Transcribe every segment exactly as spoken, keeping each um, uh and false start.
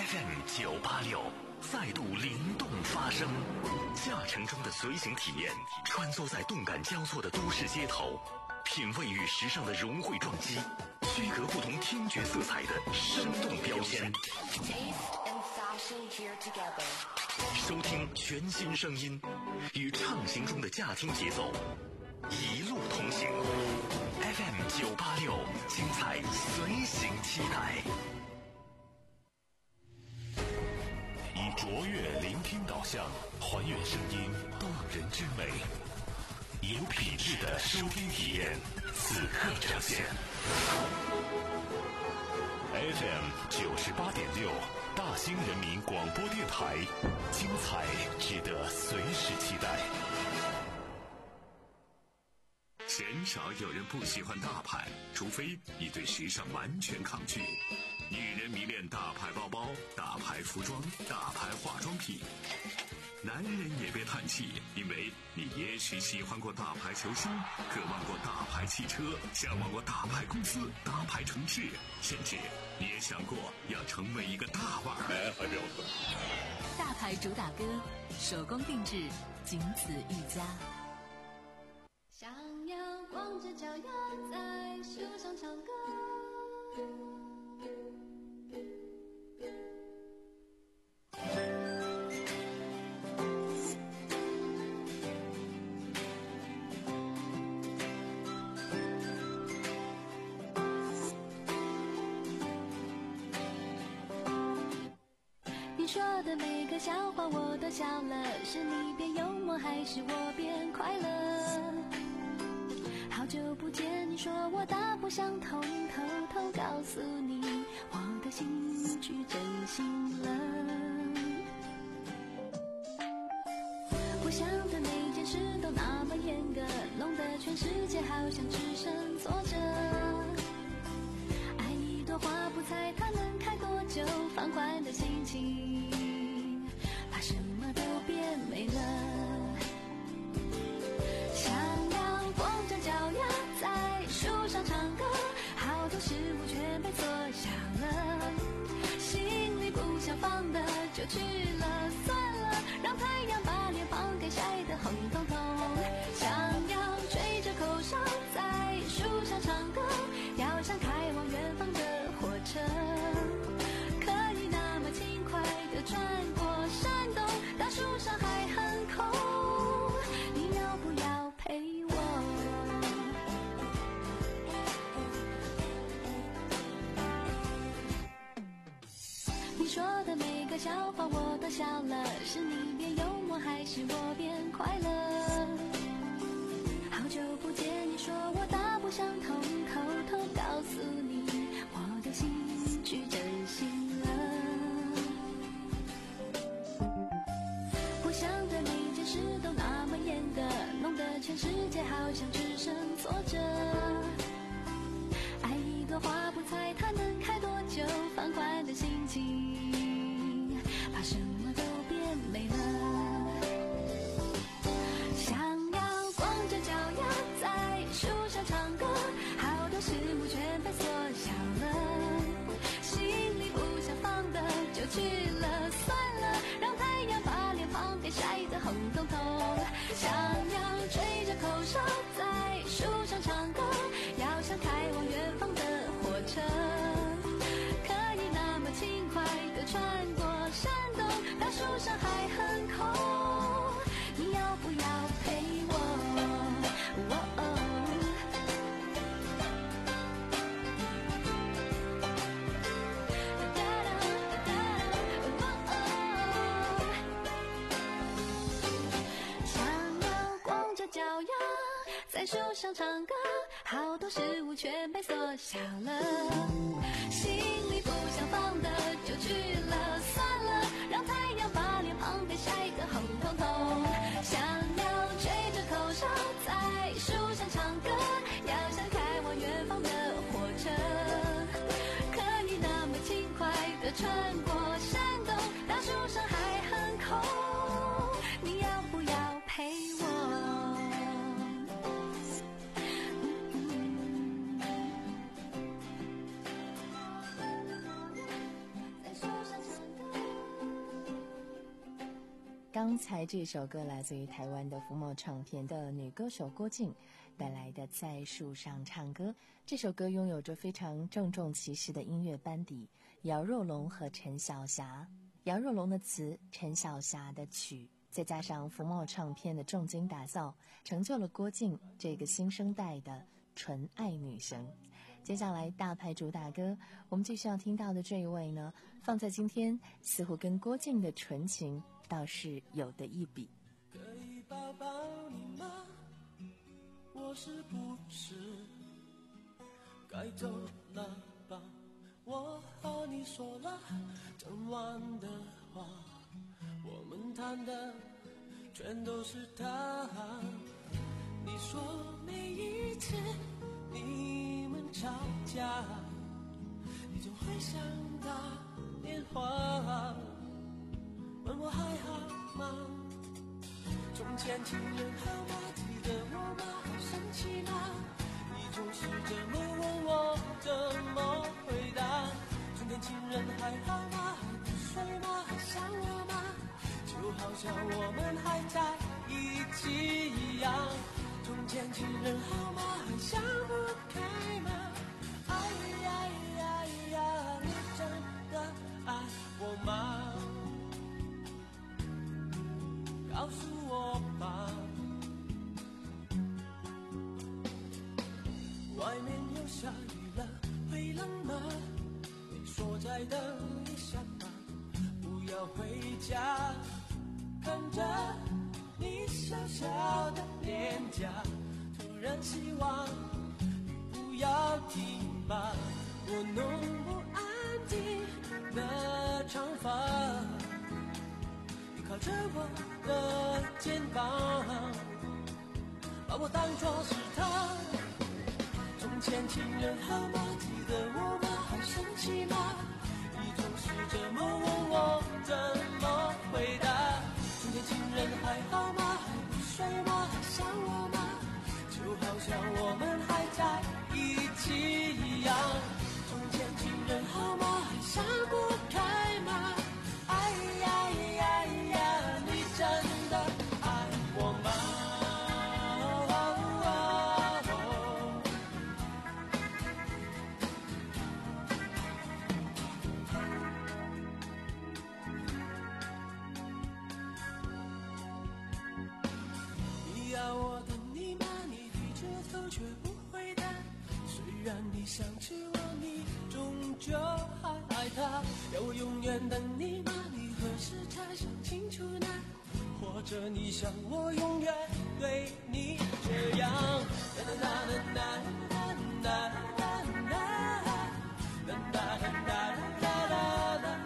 F M 九八六再度灵动发声，驾乘中的随行体验，穿梭在动感交错的都市街头，品味与时尚的融汇撞击，区隔不同听觉色彩的生动标签。收听全新声音，与畅行中的驾听节奏，一路同行。F M 九八六，精彩随行期待。以卓越聆听导向，还原声音动人之美，有品质的收听体验，此刻呈现。F M 九十八点六，大兴人民广播电台，精彩值得随时期待。鲜少有人不喜欢大牌，除非你对时尚完全抗拒。女人迷恋大牌包包、大牌服装、大牌化妆品。男人也别叹气，因为你也许喜欢过大牌球星，渴望过大牌汽车，向往过大牌公司、大牌城市，甚至你也想过要成为一个大腕儿。哎，还标准。 大牌主打歌，手工定制，仅此一家。 想要光着脚丫在树上唱歌，你说的每个笑话我都笑了，是你变幽默还是我变快乐？好久不见，你说我大不相同，偷偷告诉你我的心去真心了。我想的每件事都那么严格，弄得全世界好像只剩坐着。爱一朵花不猜它能开多久，放宽的心情把什么都变美了。脚丫在树上唱歌，好多事物全被缩小了，心里不想放的就去了，算了，让太阳把脸庞给晒得红彤彤。想要吹着口哨在树上唱歌，要像开往远方的火车，可以那么轻快地穿过山洞，大树上还很空，你要不要陪我？说的每个笑话我都笑了，是你变幽默还是我变快乐？好久不见，你说我大不相同，偷偷告诉你我的心去真心了。我想的每件事都那么严格，弄得全世界好像只剩坐着。爱一朵花不猜它能开多久，放宽的心情把什么都变美了。想要光着脚丫在树上唱歌，好多事物全被缩小了，心里不想放的就去了，算了，让太阳把脸庞给晒得红彤彤。想要吹着口哨在树上唱歌，要像开往远方的火车，可以那么轻快地穿过山洞，大树上还很空，你要不要陪我？哦哦脚丫在树上唱歌，好多事物全被缩小了，心里不想放的就去了，算了，让太阳把脸庞给晒得红彤彤。想要吹着口哨在树上唱歌，要像开往远方的火车，可以那么轻快地穿过山洞，大树上还很空，你要不要陪我？ 刚才这首歌来自于台湾的福茂唱片的女歌手郭静带来的《在树上唱歌》。这首歌拥有着非常郑重其事的音乐班底，姚若龙和陈小霞，姚若龙的词，陈小霞的曲，再加上福茂唱片的重金打造，成就了郭静这个新生代的纯爱女神。接下来大牌主打歌，我们继续要听到的这一位呢，放在今天似乎跟郭静的纯情倒是有的一比。 可以抱抱你吗？我是不是该走了吧？我和你说了整晚的话，我们谈的全都是他。你说每一次你们吵架，你总会想打电话问我还好吗？从前情人好吗？记得我吗？生气吗？你总是这么问我，怎么回答？从前情人还好吗？不睡吗？还想我吗？就好像我们还在一起一样。从前情人好吗？还想不开吗？哎呀呀呀，你真的爱我吗？告诉我吧。外面又下雨了，会冷吗？你说再等一下吧，不要回家。看着你小小的脸颊，突然希望雨不要停吧。我弄不安定的长发，你靠着我的肩膀，把我当作是他。从前情人好吗？记得我吗？还生气吗？你总是这么问我，怎么回答？从前情人还好吗？还不睡吗？还想我吗？就好像我们还在一起一样。从前情人好吗？还想不开吗？哎呀呀呀，你真的爱我吗？你要我等你吗？你低着头却不回答。虽然你想起我，你终究还爱他。要我永远等你吗？你何时才想清楚呢？或者你想我永远对你这样？哒哒哒哒哒哒哒哒哒哒哒哒哒。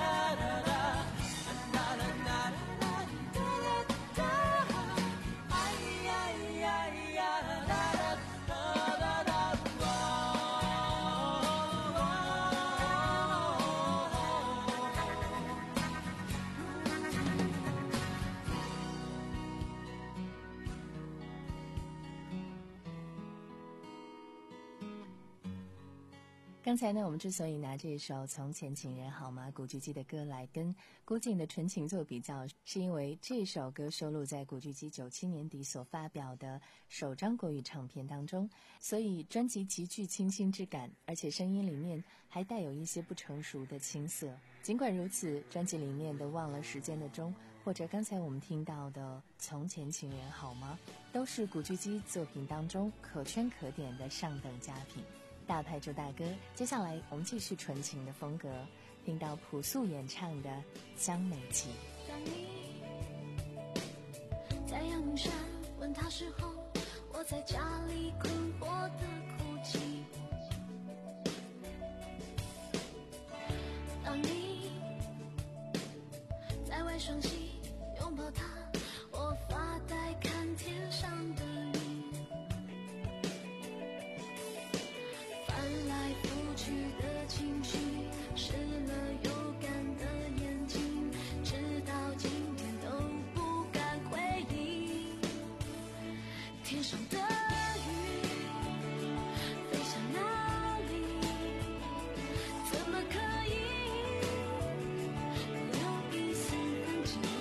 刚才呢，我们之所以拿这首《从前情人好吗》古巨基的歌来跟郭静的纯情做比较，是因为这首歌收录在古巨基九七年底所发表的首张国语唱片当中，所以专辑极具清新之感，而且声音里面还带有一些不成熟的青涩。尽管如此，专辑里面的《忘了时间的钟》或者刚才我们听到的《从前情人好吗》，都是古巨基作品当中可圈可点的上等佳品。大牌主打歌，接下来我们继续纯情的风格，听到朴素演唱的《江美琪》。 当你在阳明山问他时候，我在家里困惑的哭泣。当你在外双溪拥抱他，我发呆看天上的云。翻来覆去的情绪，湿了有感的眼睛，直到今天都不敢回忆。天上的云飞向哪里？怎么可以留一丝痕迹？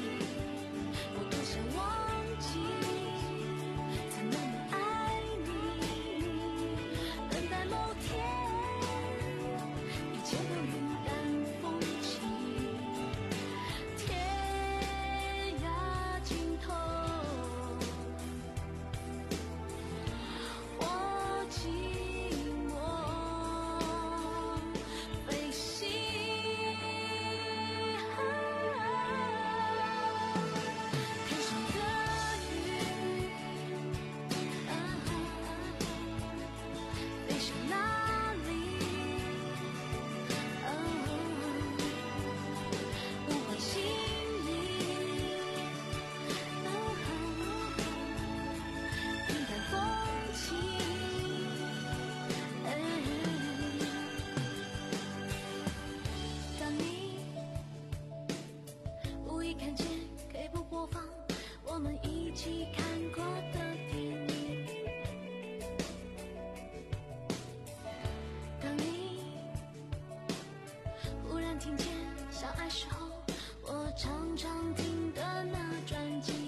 听见相爱时候我常常听的那专辑，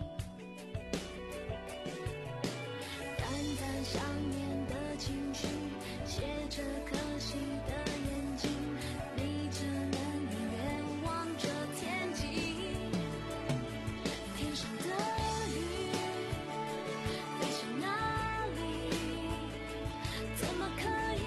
淡淡想念的情绪，写着可惜的眼睛，你只能远远望着天际，天上的云飞向哪里，怎么可以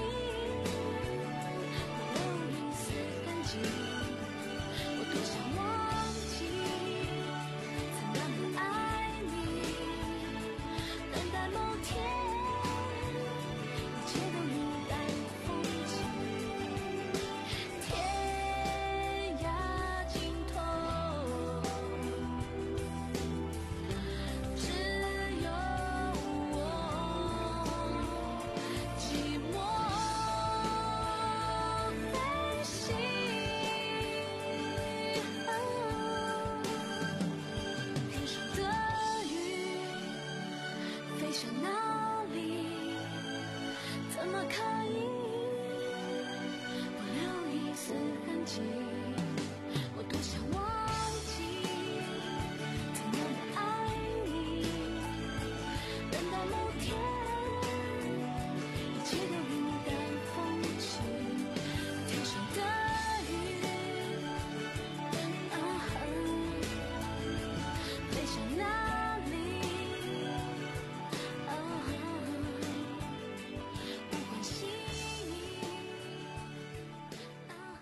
不留一丝痕迹，我多想忘记曾那么爱你，等待某天一切都云淡风轻，天涯尽头只有我寂寞飞行，天上的云飞向哪里，怎么可以不留一丝痕迹，我多想忘记怎样的爱你，等待某天一切都云淡风轻，天上的云啊飞向哪里啊，不关心啊。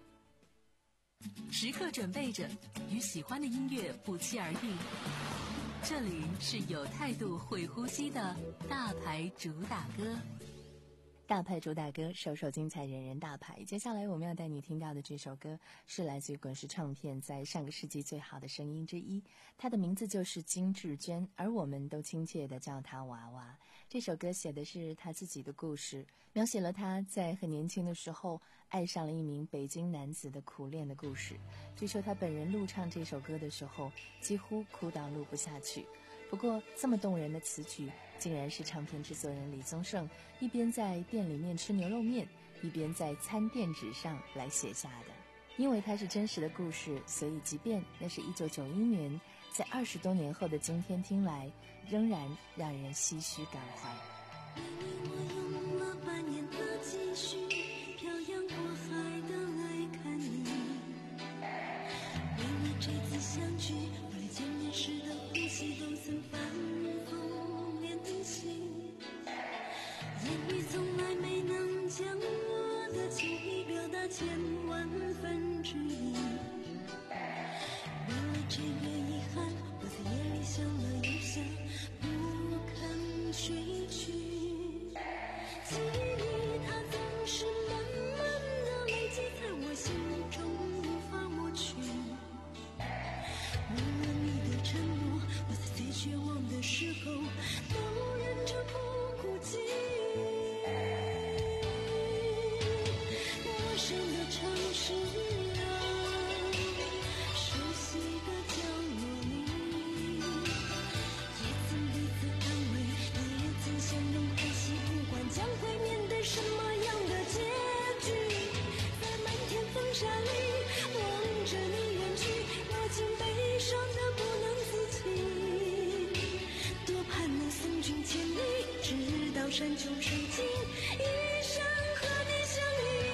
时刻准备着，与喜欢的音乐不期而遇。这里是有态度、会呼吸的大牌主打歌。 大牌主打歌，首首精彩，人人大牌。接下来我们要带你听到的这首歌是来自于滚石唱片在上个世纪最好的声音之一，它的名字就是金智娟，而我们都亲切地叫她娃娃。这首歌写的是她自己的故事，描写了她在很年轻的时候爱上了一名北京男子的苦恋的故事。据说她本人录唱这首歌的时候几乎哭到录不下去，不过这么动人的词曲竟然是唱片制作人李宗盛一边在店里面吃牛肉面，一边在餐垫纸上来写下的。因为它是真实的故事，所以即便那是一九九一年，在二十多年后的今天听来，仍然让人唏嘘感怀。 因为我用了半年的积蓄，漂洋过海的来看你，为了这次相聚，我连见面时的呼吸都曾反复练习，言语从来没能将我的情意表达千万分之一，为了这个遗憾，我在夜里想了又想，不肯睡去，记忆它总是慢慢的累积在我心中无法抹去，为了你的承诺，我在最绝望的时候都忍着不哭泣，陌生的城市啊，熟悉的角落里，也曾彼此安慰，也曾相拥叹息，不管将会面对什么样的结局，在漫天风沙里望着你远去，我竟悲伤的不能自己，多盼能送君千里，直到山穷水尽，一生和你相依。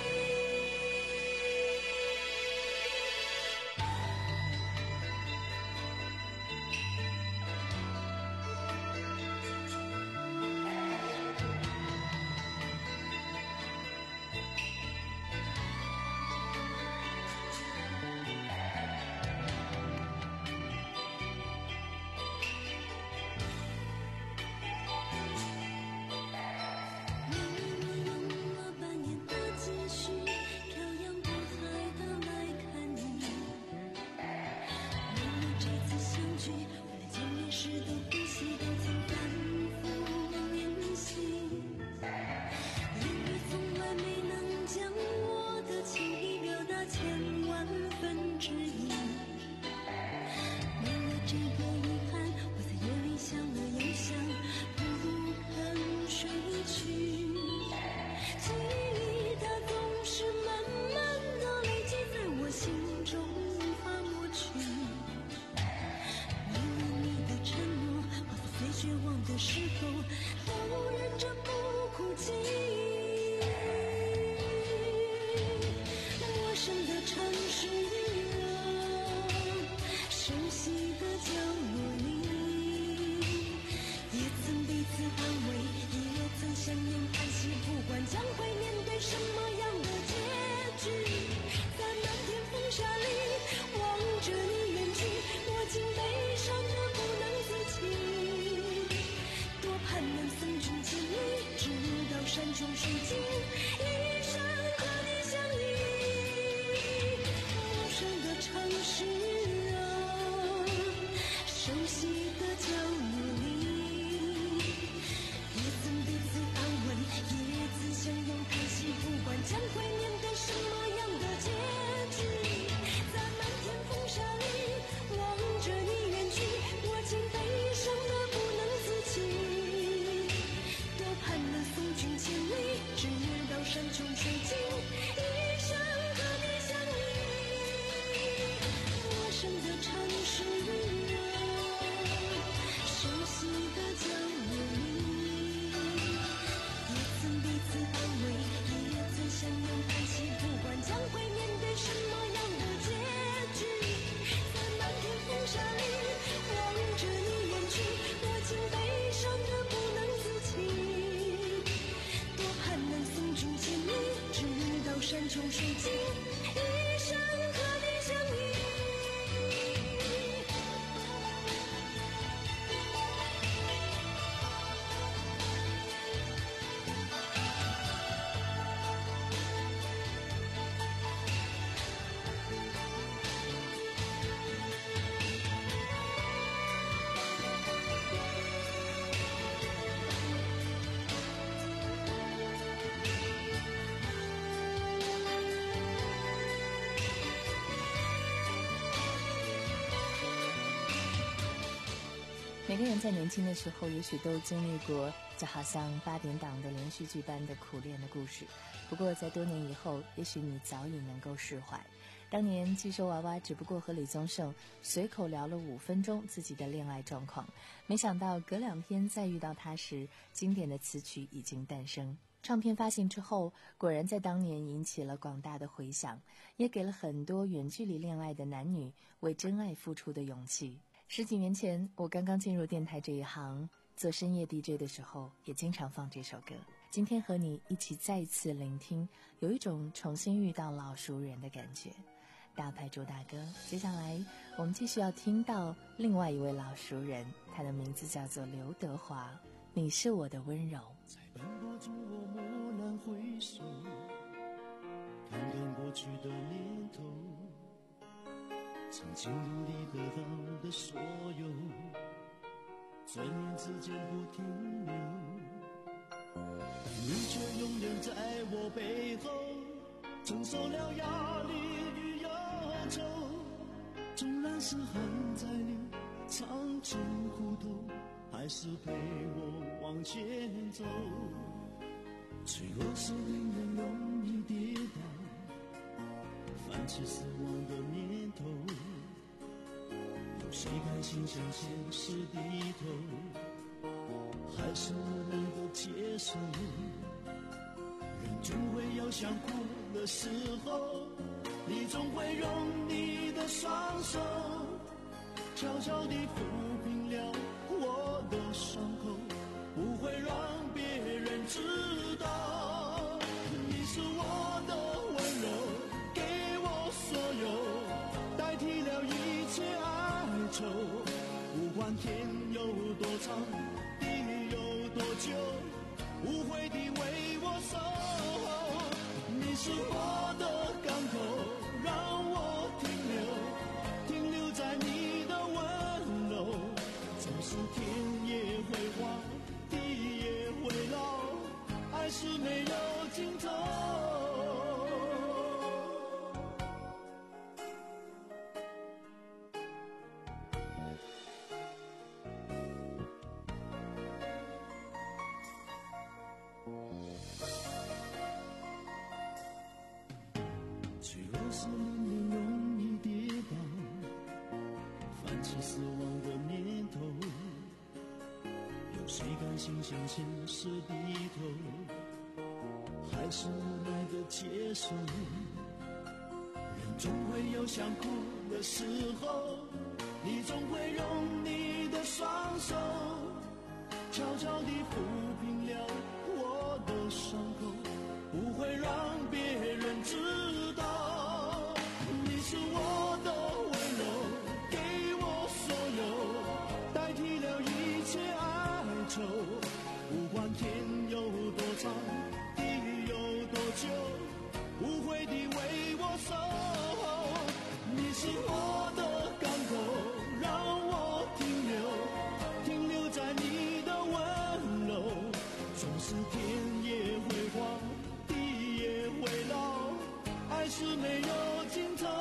头，都忍着不哭泣。陌生的城市啊，熟悉的角落里，也曾彼此安慰，也曾相拥叹息，不管将会面对什么样的结局，在漫天风沙里望着你远去，我竟悲伤得不能自己，多盼能送君千里，直到山穷水尽，一生和你相依。陌生的城市啊，熟悉的角落里，也曾彼此安慰，也曾相拥叹息，不管将会面对什么样的结局，在漫天风沙里望着你远去，我竟悲伤得不能自己，多盼能送君千里，直到山穷水尽，一生和你相依。陌生的城市啊，熟悉的角落里，也曾彼此安慰，也曾相拥叹息，不管将会面对什么样的结局，在漫天风沙里望着你远去，我竟悲伤得不能自己，多盼能送君千里，直到山穷水尽，一生和你相依。 每个人在年轻的时候，也许都经历过就好像八点档的连续剧般的苦恋的故事。不过在多年以后，也许你早已能够释怀。当年寄收娃娃只不过和李宗盛随口聊了五分钟自己的恋爱状况，没想到隔两天再遇到他时，经典的词曲已经诞生。唱片发行之后，果然在当年引起了广大的回响，也给了很多远距离恋爱的男女为真爱付出的勇气。十几年前，我刚刚进入电台这一行，做深夜 D J 的时候，也经常放这首歌。今天和你一起再次聆听，有一种重新遇到老熟人的感觉。大牌主打歌，接下来我们继续要听到另外一位老熟人，他的名字叫做刘德华。你是我的温柔。 在奔波中我蓦然回首，看看过去的年头，曾经努力得到的所有，转眼之间不停留，但你却永远在我背后，承受了压力与忧愁。纵然是恨在你尝尽苦头，还是陪我往前走。脆弱是令人容易跌倒，泛起死亡的念头，有谁甘心向现实低头，还是能够接受。人总会有想哭的时候，你总会用你的双手悄悄地抚平了我的伤口，不会让别人知道。你是我的温柔，给我所有，代替了一切哀愁。不管天有多长，地有多久，无悔地为我守候。你是我的港口，让我停留，停留在你的温柔。纵使天也会荒，地也会老，爱是没有尽头。脆弱是令人容易跌倒，泛起死亡的念头，有谁甘心向现实低头，还是无奈的接受。人总会有想哭的时候，你总会用你的双手悄悄地抚平了我的伤口，不会让别人知道。你是我的温柔，给我所有，代替了一切哀愁。不管天有多长，地有多久，不会地为我守候。你是我的港口，让我停留，停留在你的温柔。纵使天也会荒，地也会老，爱是没有尽头。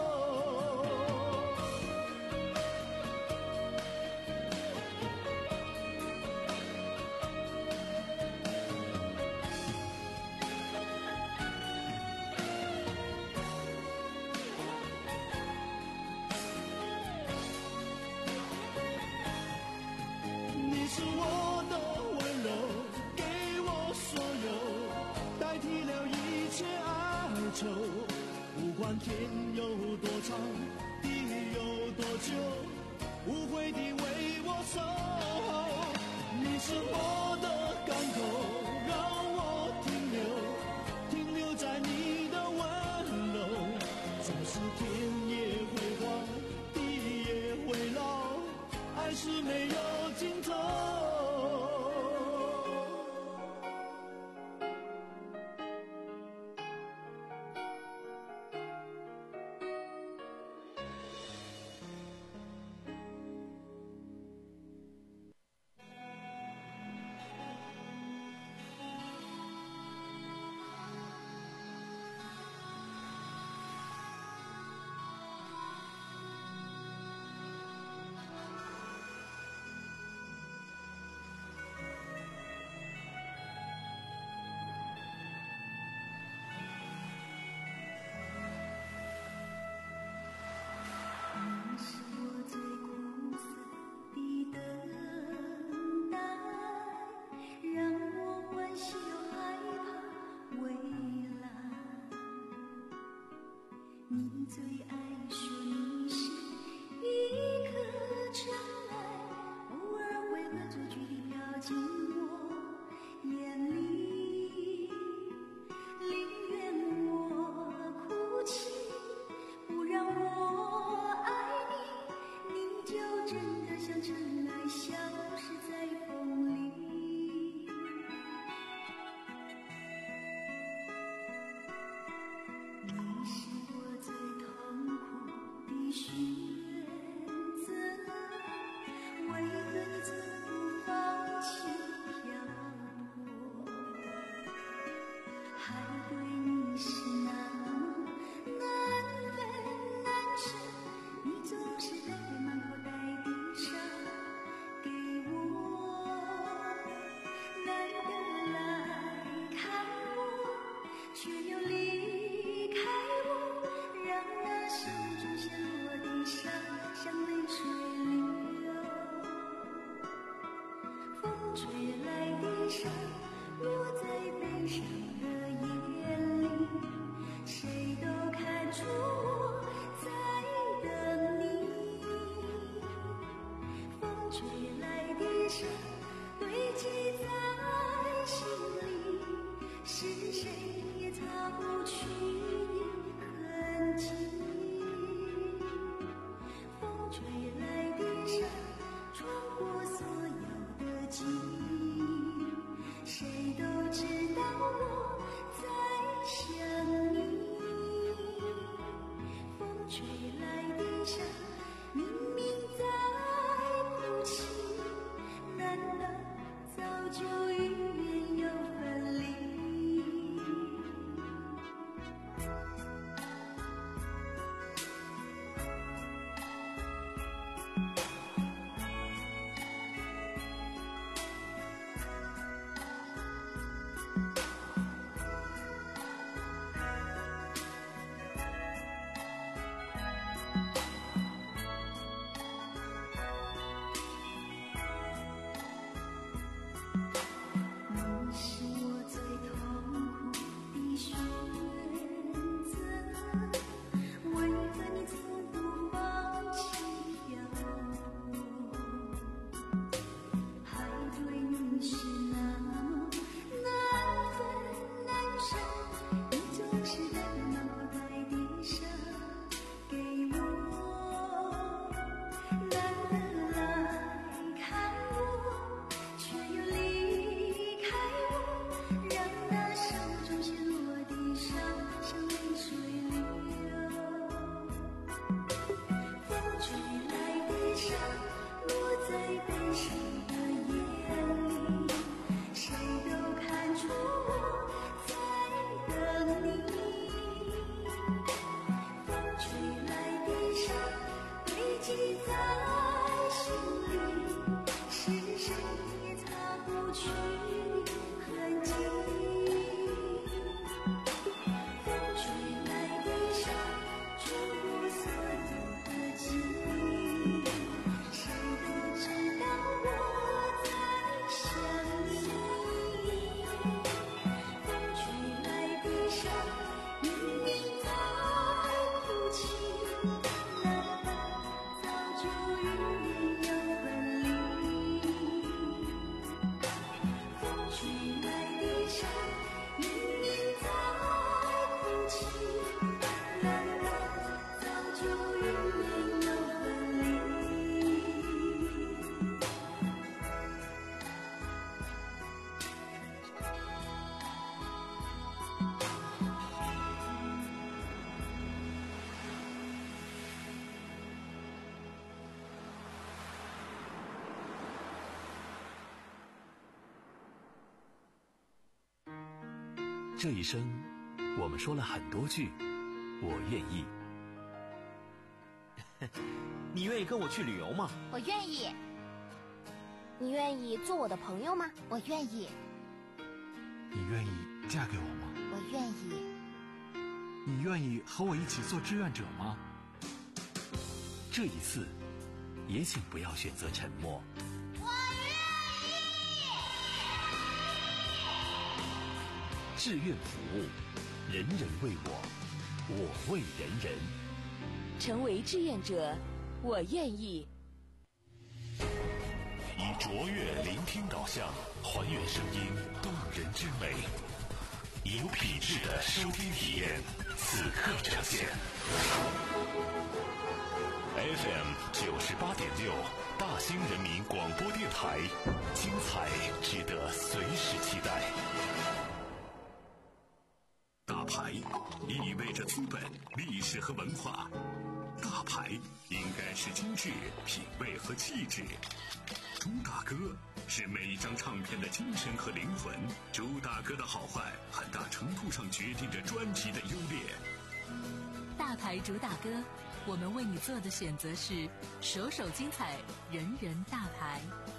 你是我的温柔，给我所有，代替了一切哀愁。不管天有多长，地有多久，不会地为我守候。你是我的港口，让我停留，停留在你的温柔。纵使天也会荒，地也会老，爱是没有尽头。 你最爱说你是一颗尘埃，偶尔会恶作剧地飘进我眼里，宁愿我哭泣，不让我爱你，你就真的像尘埃，消失在风里。你是我最痛苦的选择，为何你从不放弃漂泊？海对你是那么难分难舍，你总是带着满口袋的伤给我，难得来看我，却又离开我，让那手中陷落的伤像泪水流。风吹来的沙落在悲伤的眼里，谁都看出我在等你。风吹来的沙堆积在心里，是谁也擦不去的痕迹。风吹来的沙穿过所有的记忆，谁都知道我在想你。风吹来的沙明明在哭泣，难道早就预言要分离？ 为何你从不放弃呀？海对你是那么难分难舍，你总是在脑袋底下给我，难得来看我，却又离开我，让那手中线落地上，像泪水流。风吹来悲伤，落在悲伤的眼里，谁都看出我在等你。风吹来悲伤，堆积在心里，是谁也擦不去痕迹。风吹来悲伤，穿过所有的记忆，谁都知道我在想你。风吹来悲伤，明明在哭泣，难道早就预言要分离？风吹来悲伤，明明在哭泣，难道早就预言要分离？ 这一生，我们说了很多句“我愿意”。 你愿意跟我去旅游吗？ 我愿意。你愿意做我的朋友吗？我愿意。 你愿意嫁给我吗？ 我愿意。 你愿意和我一起做志愿者吗？ 这一次，也请不要选择沉默。 我愿意。 志愿服务，人人为我，我为人人。 成为志愿者，我愿意。 以卓越聆听导向，还原声音动人之美，有品质的收听体验，此刻呈现。F M 九十八点六，大兴人民广播电台，精彩值得随时期待。大牌意味着资本、历史和文化，大牌应该是精致、品味和气质。朱大哥是每一张唱片的精神和灵魂，朱大哥的好坏很大程度上决定着专辑的优劣。 大牌主打歌，我们为你做的选择是首首精彩，人人大牌。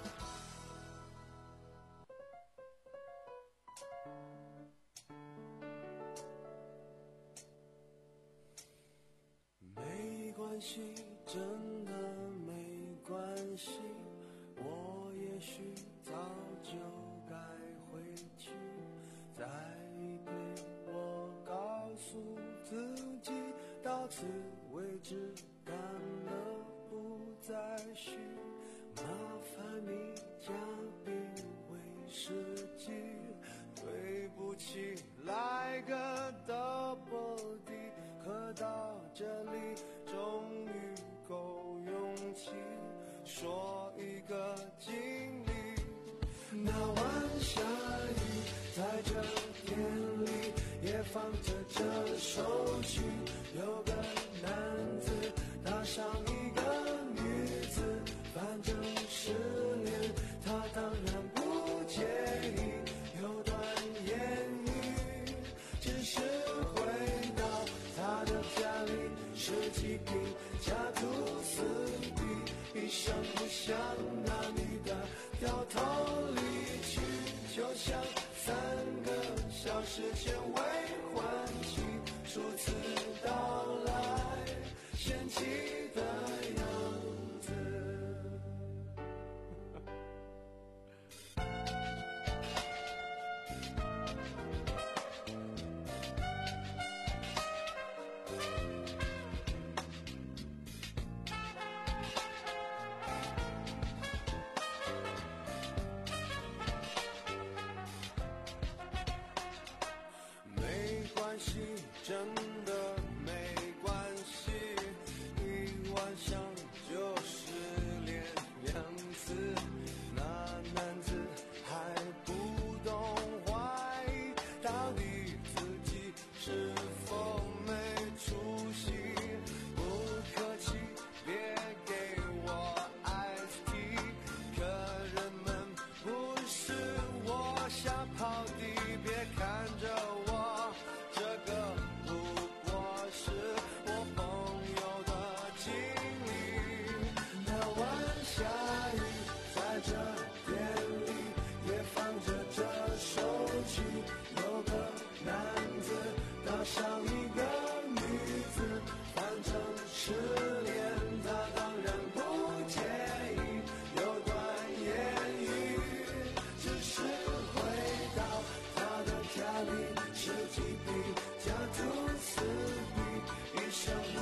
没关系，真的没关系，我也许早就该回去。再一杯，我告诉自己，到此为止，干了不再续。麻烦你加冰威士忌，对不起，来个 double D。可到这里，终于够勇气说一个经历。那晚下雨，在这店里也放着这首曲，有个男子搭上一个女子，反正失恋，他当然不介意，有段言语，只是回到他的家里，十几瓶加吐司比，一声不响，那女的掉头离去，就像三个小时前未还清，初次到来嫌弃的样子。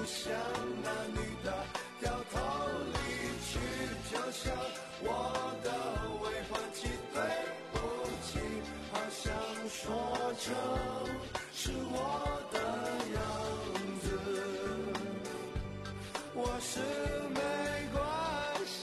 像那女的掉头离去，就像我的未还击对不起，好像说成是我的样子，我是没关系、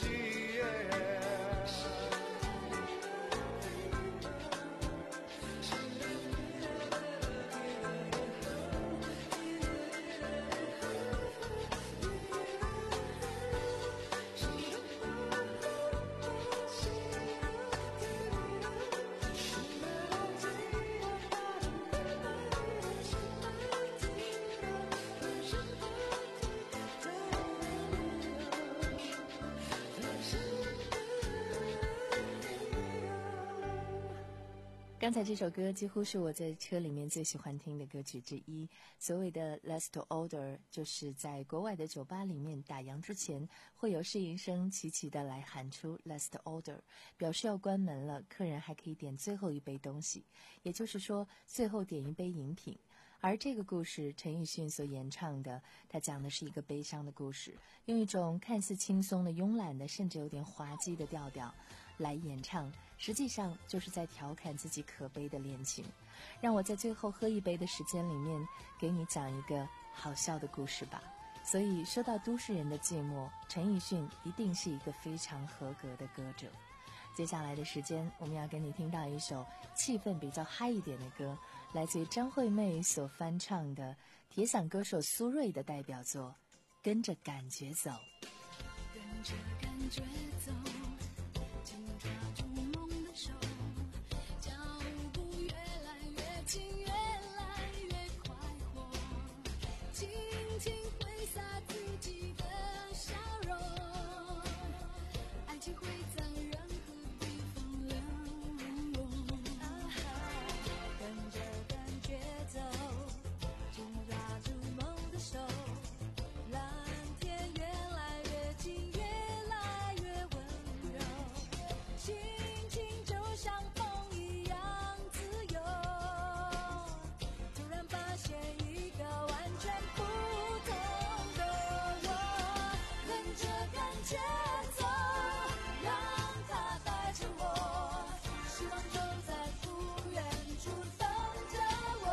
刚才这首歌几乎是我在车里面最喜欢听的歌曲之一。所谓的 last order 就是在国外的酒吧里面打烊之前，会有侍应生齐齐的来喊出 last order， 表示要关门了，客人还可以点最后一杯东西，也就是说最后点一杯饮品。而这个故事陈奕迅所演唱的，他讲的是一个悲伤的故事，用一种看似轻松的、慵懒的，甚至有点滑稽的调调来演唱，实际上就是在调侃自己可悲的恋情。让我在最后喝一杯的时间里面给你讲一个好笑的故事吧。所以说到都市人的寂寞，陈奕迅一定是一个非常合格的歌者。接下来的时间我们要跟你听到一首气氛比较嗨一点的歌，来自于张惠妹所翻唱的铁嗓歌手苏芮的代表作《跟着感觉走》。 跟着感觉走，紧抓住梦的手，脚步越来越近，越来越快活，轻轻挥洒自己的笑容，爱情会在任何地方流动。跟着感觉走，紧抓住梦的手，蓝天越来越近，越来越温柔，心情就像风一样自由，突然发现一个完全不同的我，跟着感觉走，让它带着我，希望就在不远处等着我，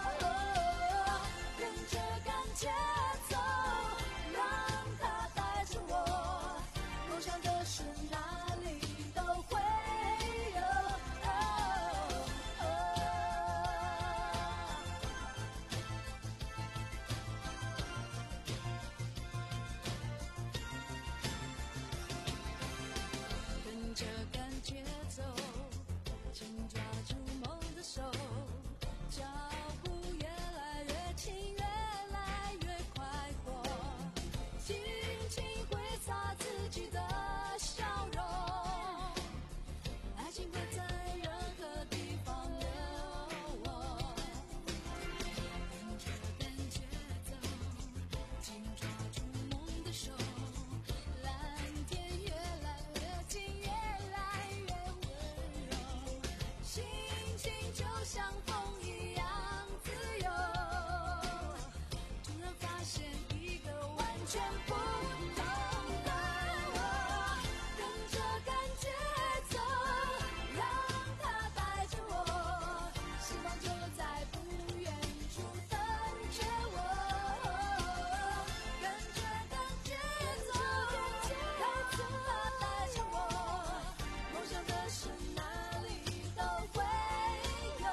跟着感觉走，让它带着我，梦想的事哪里都会有。跟着感觉走，紧抓住梦的手，脚步越来越轻，越来越快活，轻轻挥洒自己的笑容，爱情会在任何地方流淌。跟着感觉走，紧抓住梦的手，蓝天越来越近，越来越温柔，心情就像风一样自由，突然发现一个完全不同的我，跟着感觉走，让它带着我，希望就在不远处等着我，跟着感觉走，让它带着我，梦想的事哪里都会有。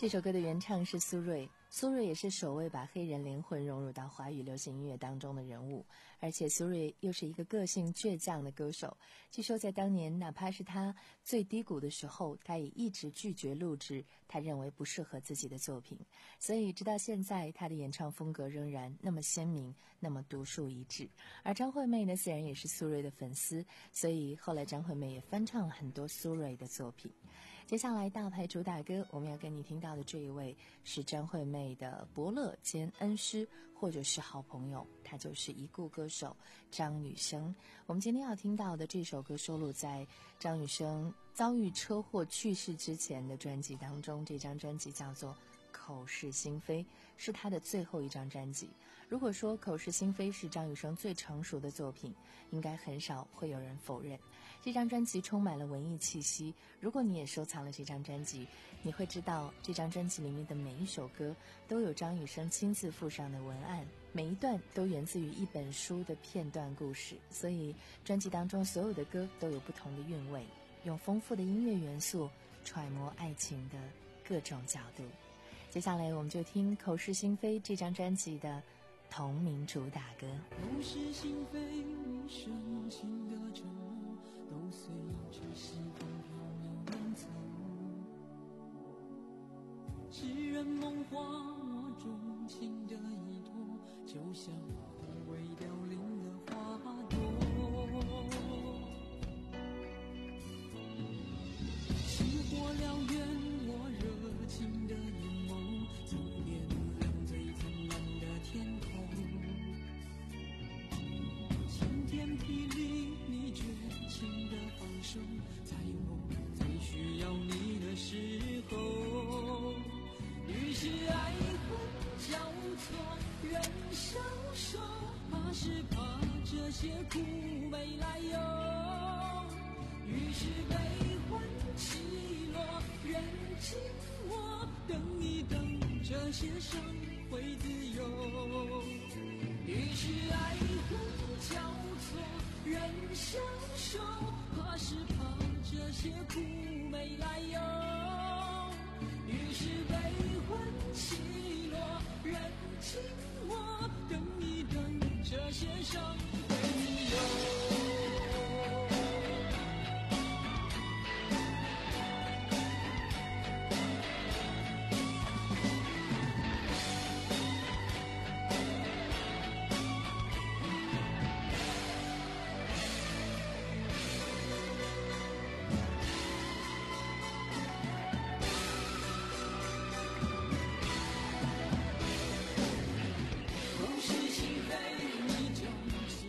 这首歌的原唱是苏芮，苏芮也是首位把黑人灵魂融入到华语流行音乐当中的人物，而且苏芮又是一个个性倔强的歌手。据说在当年，哪怕是他最低谷的时候，他也一直拒绝录制他认为不适合自己的作品，所以直到现在，他的演唱风格仍然那么鲜明，那么独树一帜。而张惠妹呢，自然也是苏芮的粉丝，所以后来张惠妹也翻唱了很多苏芮的作品。接下来大牌主打歌，我们要跟你听到的这一位是张惠妹的伯乐兼恩师，或者是好朋友，他就是已故歌手张雨生。我们今天要听到的这首歌收录在张雨生遭遇车祸去世之前的专辑当中，这张专辑叫做口是心非，是他的最后一张专辑。如果说口是心非是张雨生最成熟的作品，应该很少会有人否认。这张专辑充满了文艺气息，如果你也收藏了这张专辑，你会知道这张专辑里面的每一首歌都有张雨生亲自附上的文案，每一段都源自于一本书的片段故事，所以专辑当中所有的歌都有不同的韵味，用丰富的音乐元素揣摩爱情的各种角度。接下来我们就听口是心非这张专辑的同名主打歌。 口是心非，你深情的沉默都随着西风飘渺远走，痴人梦话，我钟情的依托，就像枯萎凋零的花朵。星火燎原，我热情的眼眸，曾点亮最灿烂的天空。晴天霹雳，你绝情的放手，在我最需要你的时候。于是爱恨交错，人消瘦，怕是怕这些苦没来由。于是悲欢起落，人静我，等一等，这些伤会自由。于是爱恨交错，人消瘦，怕是怕这些苦没来由。于是悲欢起落，人静我，等一等，这些伤会自由。口是心非，你就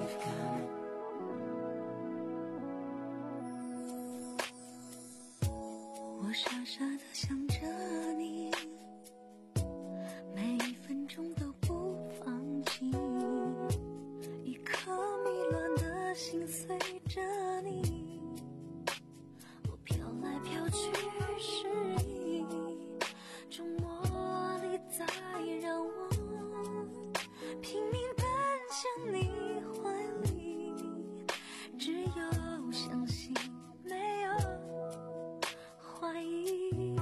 we've come. 我傻傻地想着你，每一分钟都不放弃，一颗迷乱的心随着你，我飘来飘去失意，种魔力在让我拼命奔向你怀里，只有相信没有怀疑，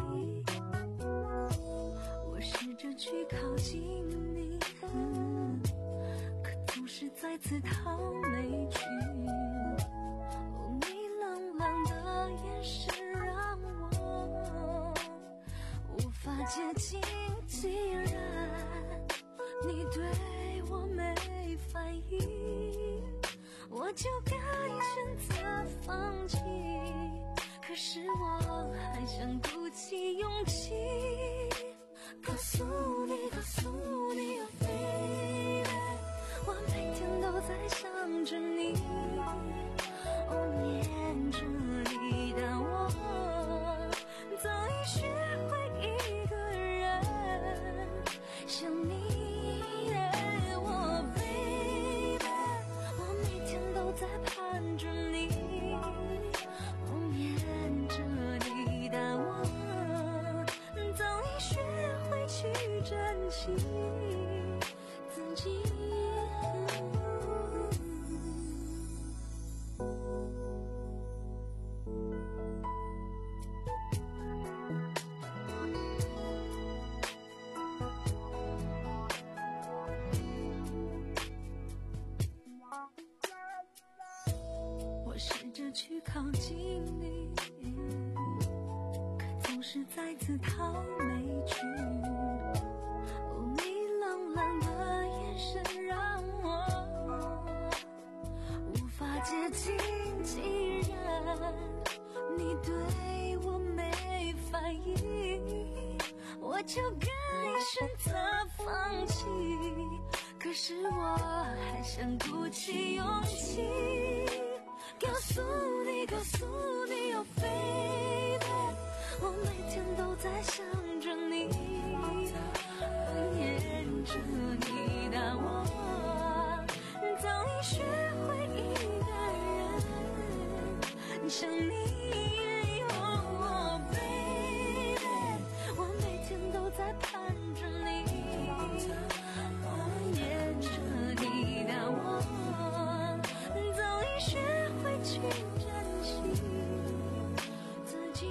我试着去靠近你，可总是再次逃没去。哦，你冷冷的眼神让我无法接近，既然你对我没反应，我就该选择放弃。可是我还想鼓起勇气，告诉你，告诉你，Oh baby，我每天都在想着你，哦，念着你，但我早已学会一个人想你，我 baby，我每天都在盼着你。珍惜自己。我试着去靠近你，可总是再次逃没去。冷的眼神让我无法接近，既然你对我没反应，我就该选择放弃。可是我还想鼓起勇气，告诉你，告诉你，Oh baby，我每天都在想着你，念着你，但我早已学会一个人想你，哦 baby， 我每天都在盼着你，念着你，但我早已学会去珍惜自己，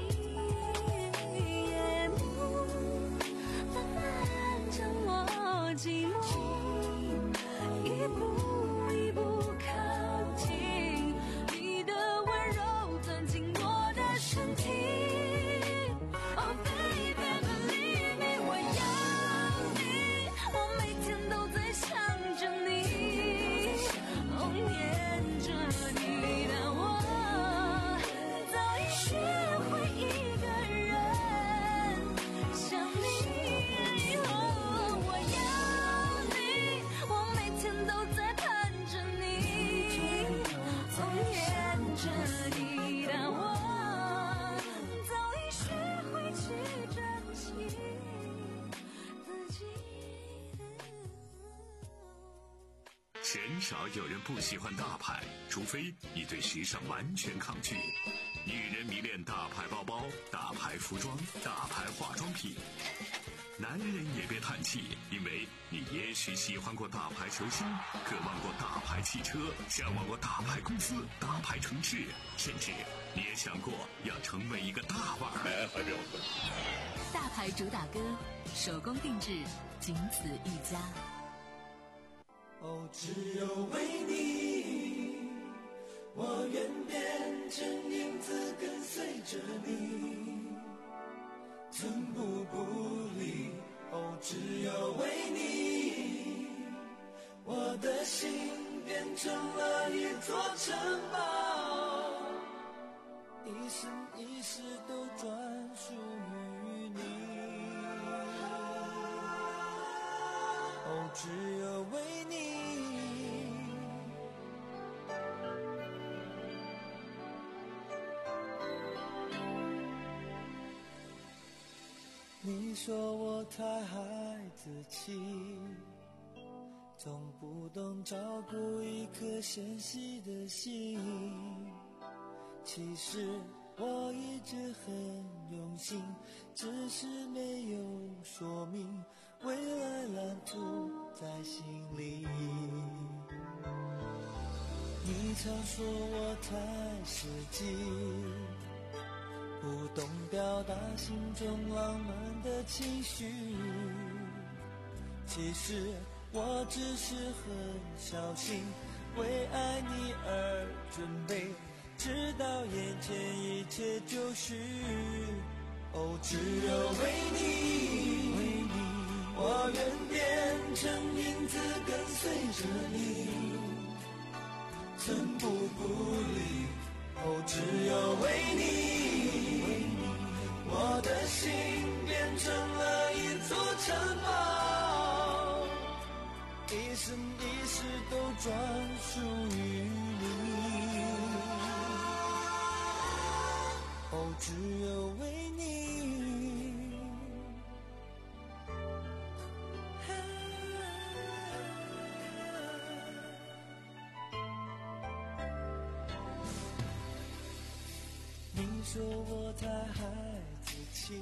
夜幕慢慢将我寂寞一步一步靠近，你的温柔钻进我的身体。Oh baby believe me， 我要你，我每天都在想着你，哦，念着你，但我早已学会一个人想你，哦，我要你，我每天都在盼着你，哦，念着你，但我早已学会去珍惜自己。 鲜少有人不喜欢大牌，除非你对时尚完全抗拒。女人迷恋大牌包包、大牌服装、大牌化妆品。男人也别叹气，因为你也许喜欢过大牌球星，渴望过大牌汽车，向往过大牌公司、大牌城市，甚至你也想过要成为一个大腕儿。 大牌主打歌，手工定制，仅此一家。 哦，只有为你，我愿变成影子跟随着你，寸步不离。哦，只有为你，我的心变成了一座城堡，一生一世都专属于你。哦，只有为你， 你说我太孩子气，总不懂照顾一颗纤细的心。其实我一直很用心，只是没有说明未来蓝图在心里。你常说我太实际，不懂表达心中浪漫的情绪。其实我只是很小心，为爱你而准备，直到眼前一切就绪。哦，只有为你，为你，我愿变成影子跟随着你，寸步不离。哦，只有为你，为你，我的心变成了一座城堡，一生一世都专属于你。哦，只有为你。你说我太孩子气，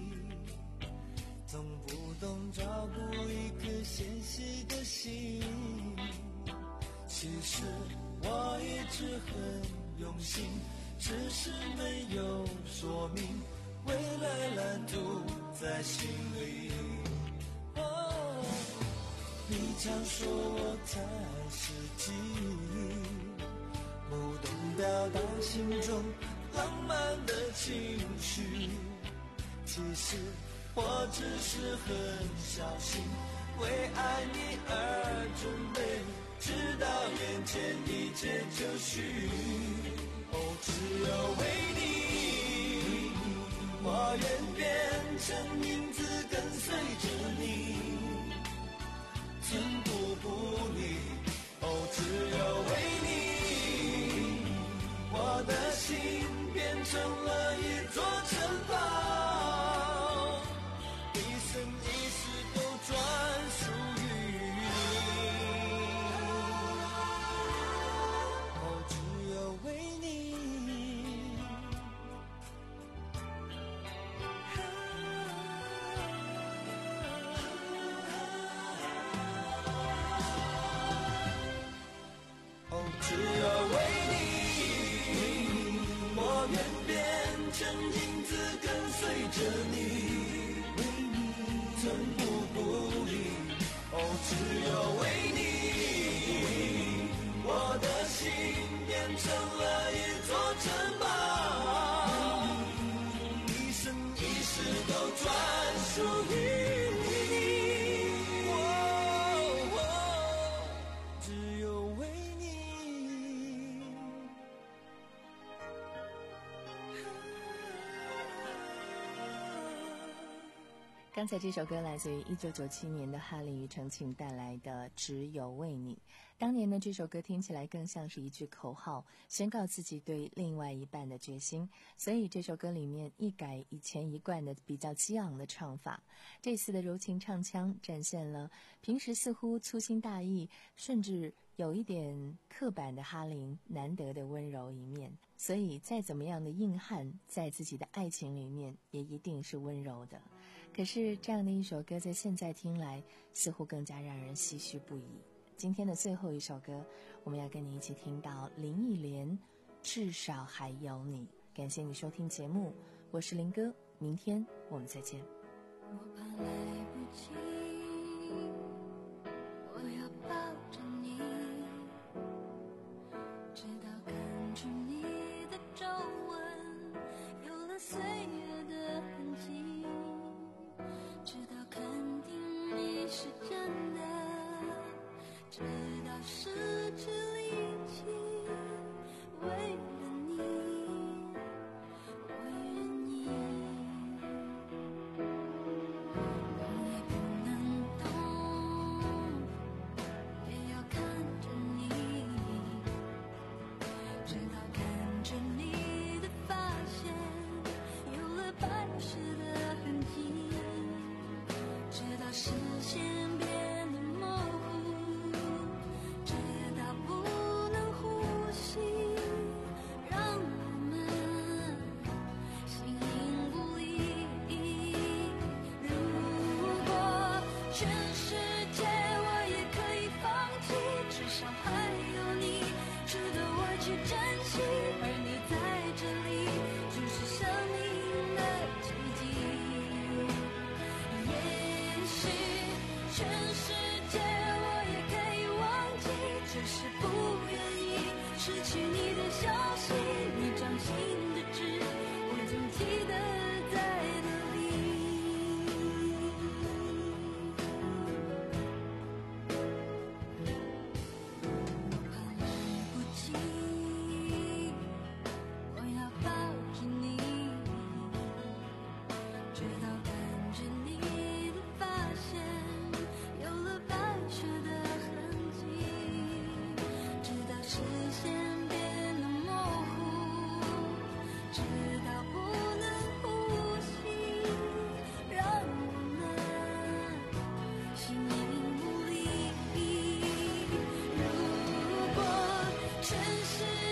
总不懂照顾一颗纤细的心。其实我一直很用心，只是没有说明未来蓝图在心里。哦，你常说我太实际，不懂表达心中浪漫的情绪。其实我只是很小心，为爱你而准备，直到眼前一切就绪。哦，只有为你，我愿变成影子跟随着你，寸步不离。哦，只有为你，我的心变成了一座城堡，一生一世都专属于你。哦，只有为你。哦，只有为你，我愿变成影子跟随着你，寸步不离。哦，只有为你，我的心变成了一座城堡，一生一世都专属于你。哦哦，只有为你。 刚才这首歌来自于一九九七年的哈林庾澄庆带来的《只有为你》。当年呢，这首歌听起来更像是一句口号，宣告自己对另外一半的决心。所以这首歌里面一改以前一贯的比较激昂的唱法，这次的柔情唱腔展现了平时似乎粗心大意，甚至有一点刻板的哈林难得的温柔一面。所以再怎么样的硬汉，在自己的爱情里面也一定是温柔的。可是这样的一首歌在现在听来似乎更加让人唏嘘不已。今天的最后一首歌，我们要跟你一起听到林忆莲《至少还有你》。感谢你收听节目，我是林哥，明天我们再见。 我怕来不及，我要抱着你，直到看出你的皱纹有了岁月的痕迹，直到肯定你是真的，直到失去力气，为了你我愿意。我也不能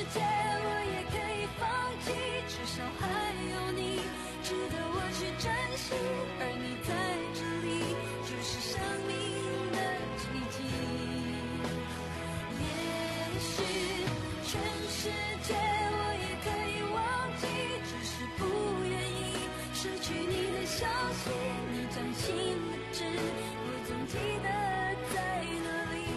界我也可以放弃，至少还有你值得我去珍惜，而你在这里就是生命的奇迹。也许全世界我也可以忘记，只是不愿意失去你的消息，你掌心的痣我总记得在哪里。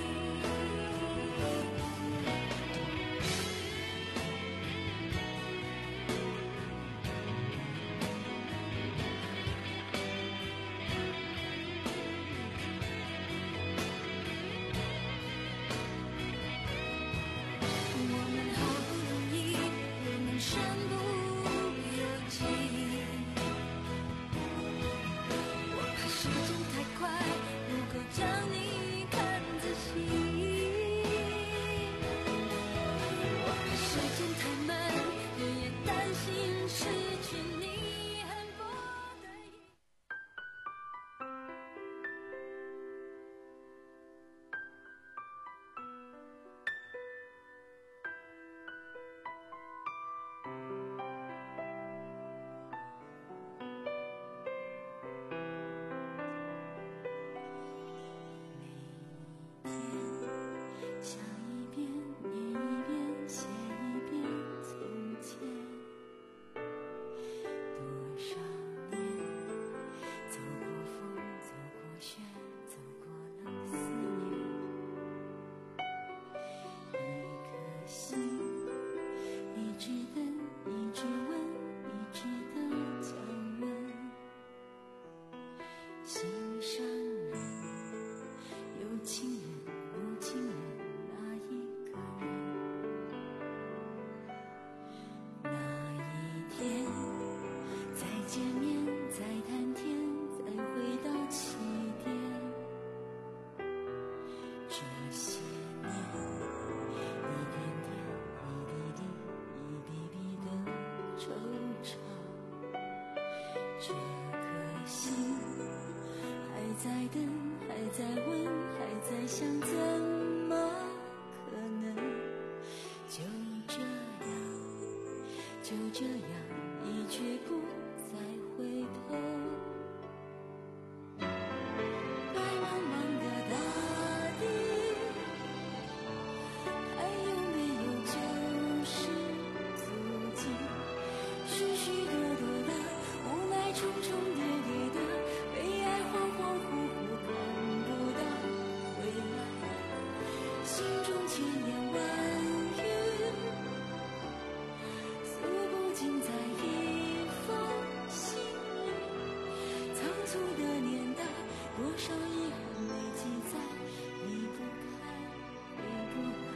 我们好不容易又能身不由己，我怕时间太快不够将你看仔细，我怕时间太慢你也担心失去你，恨不得一想一遍念一遍写一遍从前，多少年走过风走过雪走过了思念，一颗心一直等一直问一直的降温，心上人有情人无情人那一个人，那一天再见面再谈天再回到起点，这些年一点点一滴滴一滴滴的惆怅，这颗心还在等还在问还在想，怎么可能就这样就这样一去不再回头。白茫茫的大地还有没有旧时足迹，许许多多的雾霾重重叠叠的悲哀恍恍惚惚看不到未来，心中千言万语诉不尽在一封信里，仓促的年代多少遗憾累积在离不开回不来。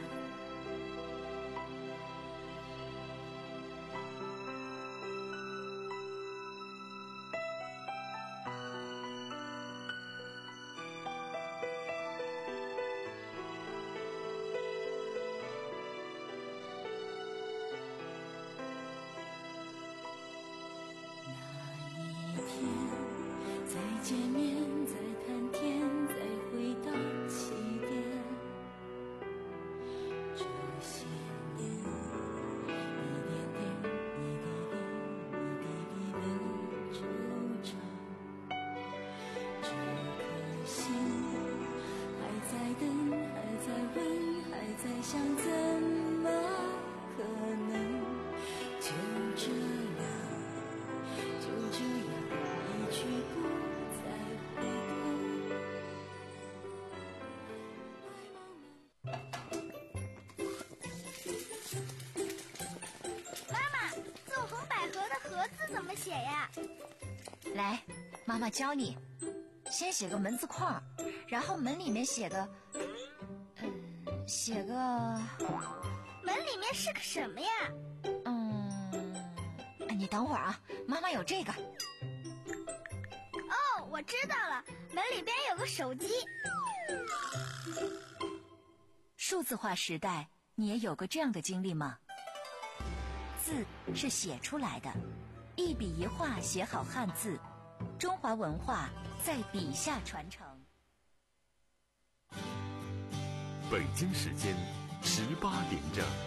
那一天再见面再谈天再回到起点，这些年一点点一滴滴一滴滴的惆怅，这颗心还在等还在问还在想，怎么可能就这样就这样一去不再回头。 妈妈，纵横捭阖的阖字怎么写呀？ 来，妈妈教你，先写个门字框，然后门里面写个，嗯，写个， 门里面是个什么呀？ 嗯，你等会儿啊，妈妈有这个。 哦，我知道了，门里边有个手机。 数字化时代，你也有过这样的经历吗？字是写出来的，一笔一画写好汉字，中华文化在笔下传承。 北京时间十八点整。